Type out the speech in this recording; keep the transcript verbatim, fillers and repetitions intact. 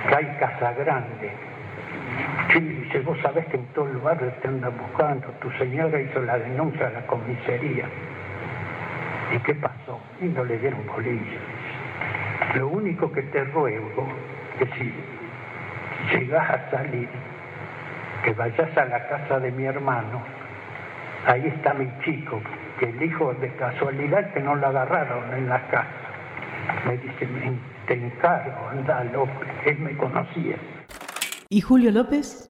que hay Casa Grande. Sí, dice, vos sabés que en todo el barrio te andan buscando, tu señora hizo la denuncia a la comisaría. ¿Y qué pasó? Y no le dieron bolilla. Lo único que te ruego es si llegás a salir, que vayas a la casa de mi hermano. Ahí está mi chico, que el hijo de casualidad que no lo agarraron en la casa. Me dice, te encargo, anda López, él me conocía. ¿Y Julio López?